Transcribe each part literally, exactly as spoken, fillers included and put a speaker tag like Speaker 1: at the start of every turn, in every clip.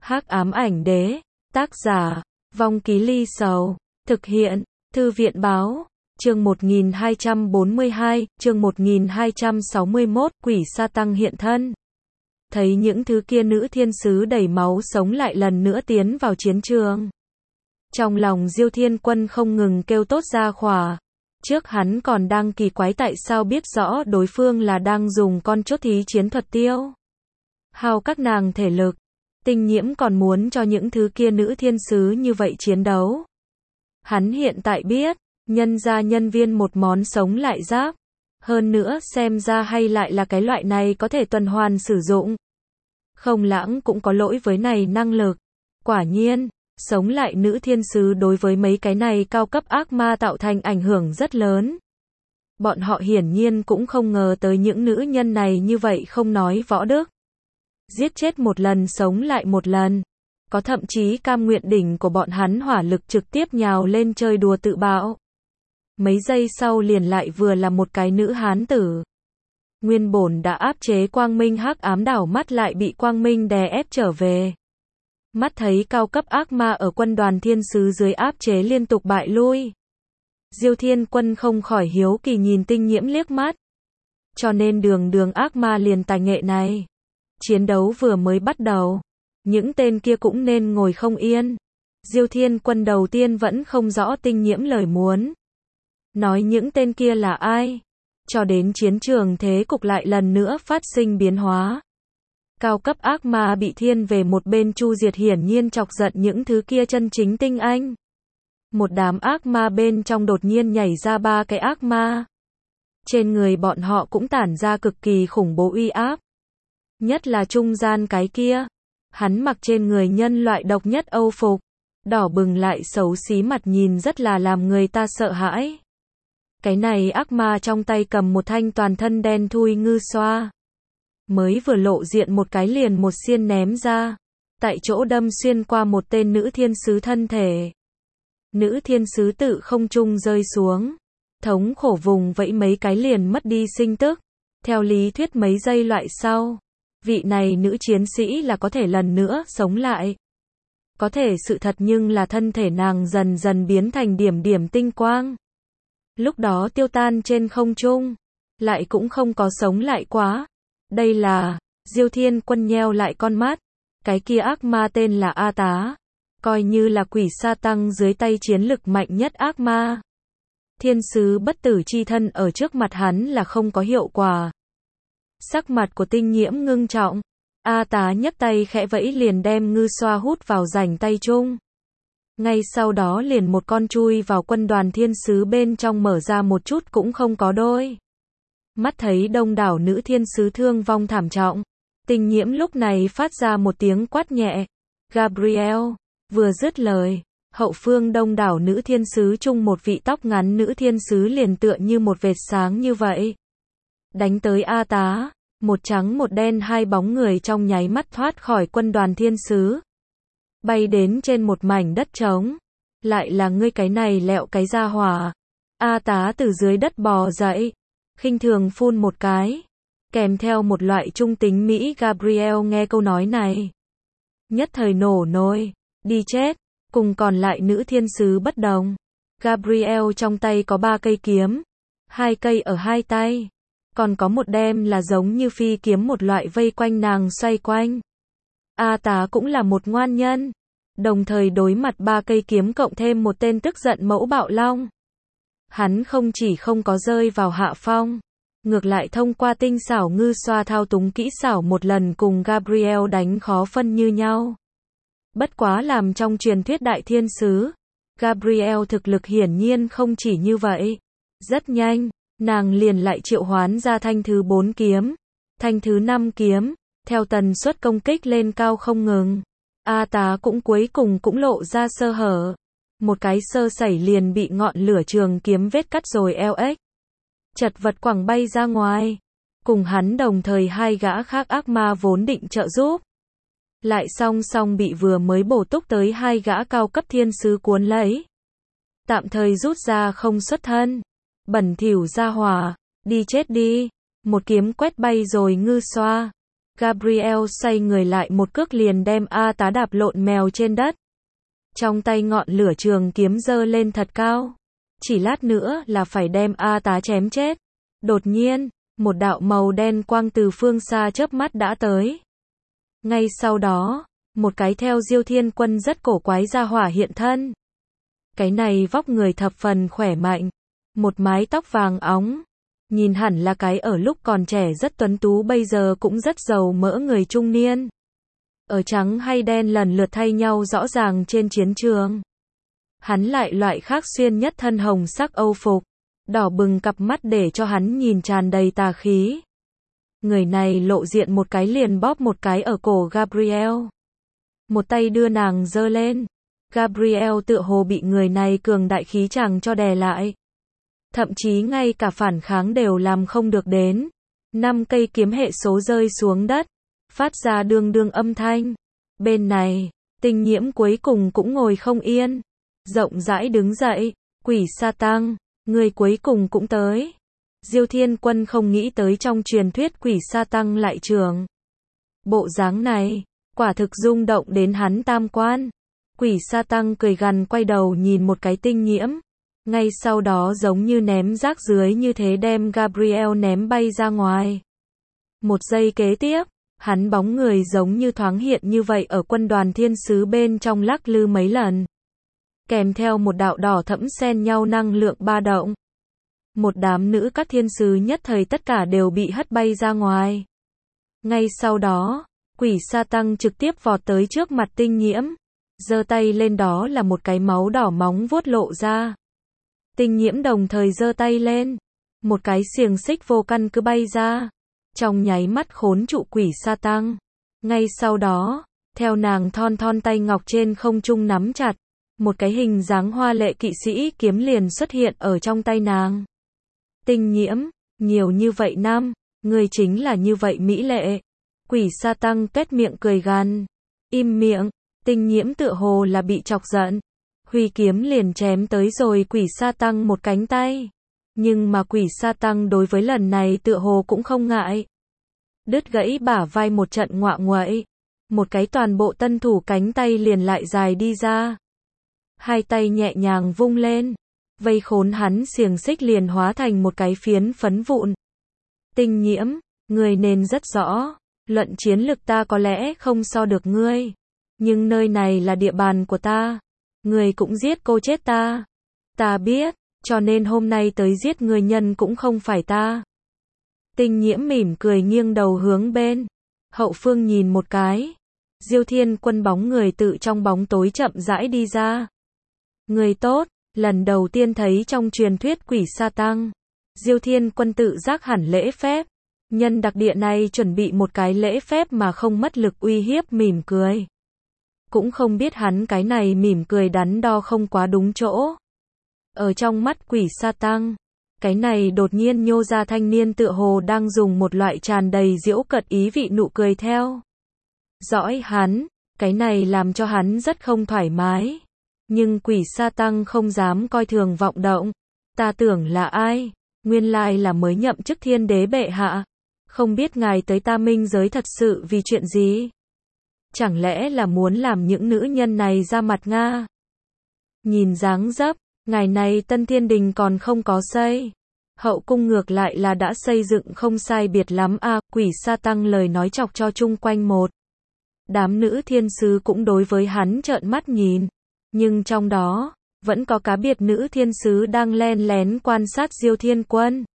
Speaker 1: Hắc ám ảnh đế, tác giả, Vong Ký Ly Sầu, thực hiện, Thư viện báo, chương một nghìn hai trăm bốn mươi hai, chương một nghìn hai trăm sáu mươi mốt, quỷ sa tăng hiện thân. Thấy những thứ kia nữ thiên sứ đầy máu sống lại lần nữa tiến vào chiến trường. Trong lòng Diêu Thiên Quân không ngừng kêu tốt ra khỏa. Trước hắn còn đang kỳ quái tại sao biết rõ đối phương là đang dùng con chốt thí chiến thuật tiêu hao các nàng thể lực. Tinh Nhiễm còn muốn cho những thứ kia nữ thiên sứ như vậy chiến đấu. Hắn hiện tại biết, nhân ra nhân viên một món sống lại giáp. Hơn nữa xem ra hay lại là cái loại này có thể tuần hoàn sử dụng. Không Lãng cũng có lỗi với này năng lực. Quả nhiên, sống lại nữ thiên sứ đối với mấy cái này cao cấp ác ma tạo thành ảnh hưởng rất lớn. Bọn họ hiển nhiên cũng không ngờ tới những nữ nhân này như vậy không nói võ đức. Giết chết một lần sống lại một lần. Có thậm chí cam nguyện đỉnh của bọn hắn hỏa lực trực tiếp nhào lên chơi đùa tự bạo. Mấy giây sau liền lại vừa là một cái nữ hán tử. Nguyên bổn đã áp chế quang minh hắc ám đảo mắt lại bị quang minh đè ép trở về. Mắt thấy cao cấp ác ma ở quân đoàn thiên sứ dưới áp chế liên tục bại lui. Diêu Thiên Quân không khỏi hiếu kỳ nhìn Tinh Nhiễm liếc mắt. Cho nên đường đường ác ma liền tài nghệ này. Chiến đấu vừa mới bắt đầu. Những tên kia cũng nên ngồi không yên. Diêu Thiên Quân đầu tiên vẫn không rõ Tinh Nhiễm lời muốn. Nói những tên kia là ai. Cho đến chiến trường thế cục lại lần nữa phát sinh biến hóa. Cao cấp ác ma bị thiên về một bên chu diệt hiển nhiên chọc giận những thứ kia chân chính tinh anh. Một đám ác ma bên trong đột nhiên nhảy ra ba cái ác ma. Trên người bọn họ cũng tản ra cực kỳ khủng bố uy áp. Nhất là trung gian cái kia. Hắn mặc trên người nhân loại độc nhất Âu phục. Đỏ bừng lại xấu xí mặt nhìn rất là làm người ta sợ hãi. Cái này ác ma trong tay cầm một thanh toàn thân đen thui ngư xoa. Mới vừa lộ diện một cái liền một xiên ném ra. Tại chỗ đâm xuyên qua một tên nữ thiên sứ thân thể. Nữ thiên sứ tự không trung rơi xuống. Thống khổ vùng vẫy mấy cái liền mất đi sinh tức. Theo lý thuyết mấy giây loại sau. Vị này nữ chiến sĩ là có thể lần nữa sống lại. Có thể sự thật nhưng là thân thể nàng dần dần biến thành điểm điểm tinh quang. Lúc đó tiêu tan trên không trung. Lại cũng không có sống lại quá. Đây là, Diêu Thiên Quân nheo lại con mắt. Cái kia ác ma tên là A Tá. Coi như là quỷ sa tăng dưới tay chiến lực mạnh nhất ác ma. Thiên sứ bất tử chi thân ở trước mặt hắn là không có hiệu quả. Sắc mặt của Tinh Nhiễm ngưng trọng. A Tá nhấc tay khẽ vẫy liền đem ngư xoa hút vào rảnh tay chung. Ngay sau đó liền một con chui vào quân đoàn thiên sứ bên trong mở ra một chút cũng không có đôi. Mắt thấy đông đảo nữ thiên sứ thương vong thảm trọng. Tinh Nhiễm lúc này phát ra một tiếng quát nhẹ. Gabriel, vừa dứt lời. Hậu phương đông đảo nữ thiên sứ chung một vị tóc ngắn nữ thiên sứ liền tựa như một vệt sáng như vậy. Đánh tới A Tá. Một trắng một đen hai bóng người trong nháy mắt thoát khỏi quân đoàn thiên sứ. Bay đến trên một mảnh đất trống. Lại là ngươi cái này lẹo cái ra hỏa. A Tá từ dưới đất bò dậy. Khinh thường phun một cái. Kèm theo một loại trung tính Mỹ Gabriel nghe câu nói này. Nhất thời nổ nồi. Đi chết. Cùng còn lại nữ thiên sứ bất đồng. Gabriel trong tay có ba cây kiếm. Hai cây ở hai tay. Còn có một đem là giống như phi kiếm một loại vây quanh nàng xoay quanh. A Tá cũng là một ngoan nhân. Đồng thời đối mặt ba cây kiếm cộng thêm một tên tức giận mẫu bạo long. Hắn không chỉ không có rơi vào hạ phong. Ngược lại thông qua tinh xảo ngư xoa thao túng kỹ xảo một lần cùng Gabriel đánh khó phân như nhau. Bất quá làm trong truyền thuyết đại thiên sứ. Gabriel thực lực hiển nhiên không chỉ như vậy. Rất nhanh. Nàng liền lại triệu hoán ra thanh thứ bốn kiếm. Thanh thứ năm kiếm. Theo tần suất công kích lên cao không ngừng. A Tá cũng cuối cùng cũng lộ ra sơ hở. Một cái sơ sẩy liền bị ngọn lửa trường kiếm vết cắt rồi eo ếch. Chật vật quẳng bay ra ngoài. Cùng hắn đồng thời hai gã khác ác ma vốn định trợ giúp. Lại song song bị vừa mới bổ túc tới hai gã cao cấp thiên sứ cuốn lấy. Tạm thời rút ra không xuất thân. Bẩn thỉu ra hỏa. Đi chết đi. Một kiếm quét bay rồi ngư xoa. Gabriel xoay người lại một cước liền đem A Tá đạp lộn mèo trên đất. Trong tay ngọn lửa trường kiếm giơ lên thật cao. Chỉ lát nữa là phải đem A Tá chém chết. Đột nhiên, một đạo màu đen quang từ phương xa chớp mắt đã tới. Ngay sau đó, một cái theo Diêu Thiên Quân rất cổ quái ra hỏa hiện thân. Cái này vóc người thập phần khỏe mạnh, một mái tóc vàng óng, nhìn hẳn là cái ở lúc còn trẻ rất tuấn tú bây giờ cũng rất giàu mỡ người trung niên. Ở trắng hay đen lần lượt thay nhau rõ ràng trên chiến trường. Hắn lại loại khác xuyên nhất thân hồng sắc âu phục, đỏ bừng cặp mắt để cho hắn nhìn tràn đầy tà khí. Người này lộ diện một cái liền bóp một cái ở cổ Gabriel. Một tay đưa nàng giơ lên. Gabriel tựa hồ bị người này cường đại khí chàng cho đè lại. Thậm chí ngay cả phản kháng đều làm không được đến. Năm cây kiếm hệ số rơi xuống đất, phát ra đương đương âm thanh. Bên này, Tinh Nhiễm cuối cùng cũng ngồi không yên. Rộng rãi đứng dậy, Quỷ Sa Tăng, người cuối cùng cũng tới. Diêu Thiên Quân không nghĩ tới trong truyền thuyết Quỷ Sa Tăng lại trường. Bộ dáng này, quả thực rung động đến hắn tam quan. Quỷ Sa Tăng cười gằn quay đầu nhìn một cái Tinh Nhiễm. Ngay sau đó giống như ném rác dưới như thế đem Gabriel ném bay ra ngoài. Một giây kế tiếp, hắn bóng người giống như thoáng hiện như vậy ở quân đoàn thiên sứ bên trong lắc lư mấy lần. Kèm theo một đạo đỏ thẫm xen nhau năng lượng ba động. Một đám nữ các thiên sứ nhất thời tất cả đều bị hất bay ra ngoài. Ngay sau đó, Quỷ Sa Tăng trực tiếp vọt tới trước mặt Tinh Nhiễm. Giơ tay lên đó là một cái máu đỏ móng vuốt lộ ra. Tinh Nhiễm đồng thời giơ tay lên. Một cái xiềng xích vô căn cứ bay ra. Trong nháy mắt khốn trụ Quỷ Sa Tăng. Ngay sau đó, theo nàng thon thon tay ngọc trên không trung nắm chặt. Một cái hình dáng hoa lệ kỵ sĩ kiếm liền xuất hiện ở trong tay nàng. Tinh Nhiễm, nhiều như vậy năm, người chính là như vậy mỹ lệ. Quỷ Sa Tăng tuét miệng cười gằn. Im miệng. Tinh Nhiễm tựa hồ là bị chọc giận. Huy kiếm liền chém tới rồi Quỷ Sa Tăng một cánh tay. Nhưng mà Quỷ Sa Tăng đối với lần này tựa hồ cũng không ngại. Đứt gãy bả vai một trận ngoạ nguậy. Một cái toàn bộ tân thủ cánh tay liền lại dài đi ra. Hai tay nhẹ nhàng vung lên. Vây khốn hắn xiềng xích liền hóa thành một cái phiến phấn vụn. Tinh Nhiễm, người nên rất rõ. Luận chiến lực ta có lẽ không so được ngươi. Nhưng nơi này là địa bàn của ta. Người cũng giết cô chết ta. Ta biết, cho nên hôm nay tới giết người nhân cũng không phải ta. Tinh Nhiễm mỉm cười nghiêng đầu hướng bên. Hậu phương nhìn một cái. Diêu Thiên Quân bóng người tự trong bóng tối chậm rãi đi ra. Người tốt, lần đầu tiên thấy trong truyền thuyết Quỷ Sa Tăng. Diêu Thiên Quân tự giác hẳn lễ phép. Nhân đặc địa này chuẩn bị một cái lễ phép mà không mất lực uy hiếp mỉm cười. Cũng không biết hắn cái này mỉm cười đắn đo không quá đúng chỗ. Ở trong mắt Quỷ Sa Tăng, cái này đột nhiên nhô ra thanh niên tựa hồ đang dùng một loại tràn đầy giễu cợt ý vị nụ cười theo. Dõi hắn, cái này làm cho hắn rất không thoải mái. Nhưng Quỷ Sa Tăng không dám coi thường vọng động. Ta tưởng là ai? Nguyên lai là mới nhậm chức thiên đế bệ hạ. Không biết ngài tới ta minh giới thật sự vì chuyện gì? Chẳng lẽ là muốn làm những nữ nhân này ra mặt Nga? Nhìn dáng dấp, ngài này Tân Thiên Đình còn không có xây. Hậu cung ngược lại là đã xây dựng không sai biệt lắm a. À, Quỷ Sa Tăng lời nói chọc cho chung quanh một. Đám nữ thiên sứ cũng đối với hắn trợn mắt nhìn. Nhưng trong đó, vẫn có cá biệt nữ thiên sứ đang len lén quan sát Diêu Thiên Quân.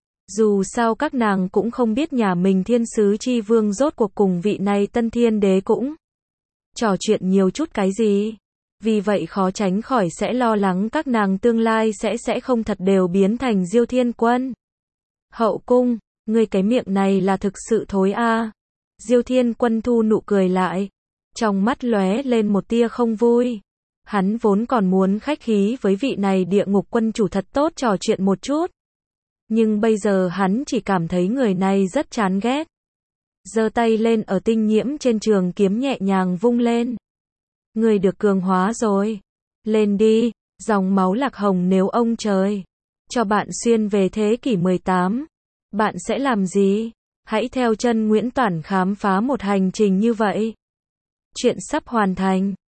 Speaker 1: Dù sao các nàng cũng không biết nhà mình thiên sứ chi vương rốt cuộc cùng vị này Tân Thiên Đế cũng trò chuyện nhiều chút cái gì. Vì vậy khó tránh khỏi sẽ lo lắng các nàng tương lai sẽ sẽ không thật đều biến thành Diêu Thiên Quân. Hậu cung, ngươi cái miệng này là thực sự thối a. À. Diêu Thiên Quân thu nụ cười lại, trong mắt lóe lên một tia không vui. Hắn vốn còn muốn khách khí với vị này địa ngục quân chủ thật tốt trò chuyện một chút. Nhưng bây giờ hắn chỉ cảm thấy người này rất chán ghét. Giơ tay lên ở Tinh Nhiễm trên trường kiếm nhẹ nhàng vung lên. Người được cường hóa rồi. Lên đi, dòng máu lạc hồng nếu ông trời cho bạn xuyên về thế kỷ mười tám. Bạn sẽ làm gì? Hãy theo chân Nguyễn Toản khám phá một hành trình như vậy. Chuyện sắp hoàn thành.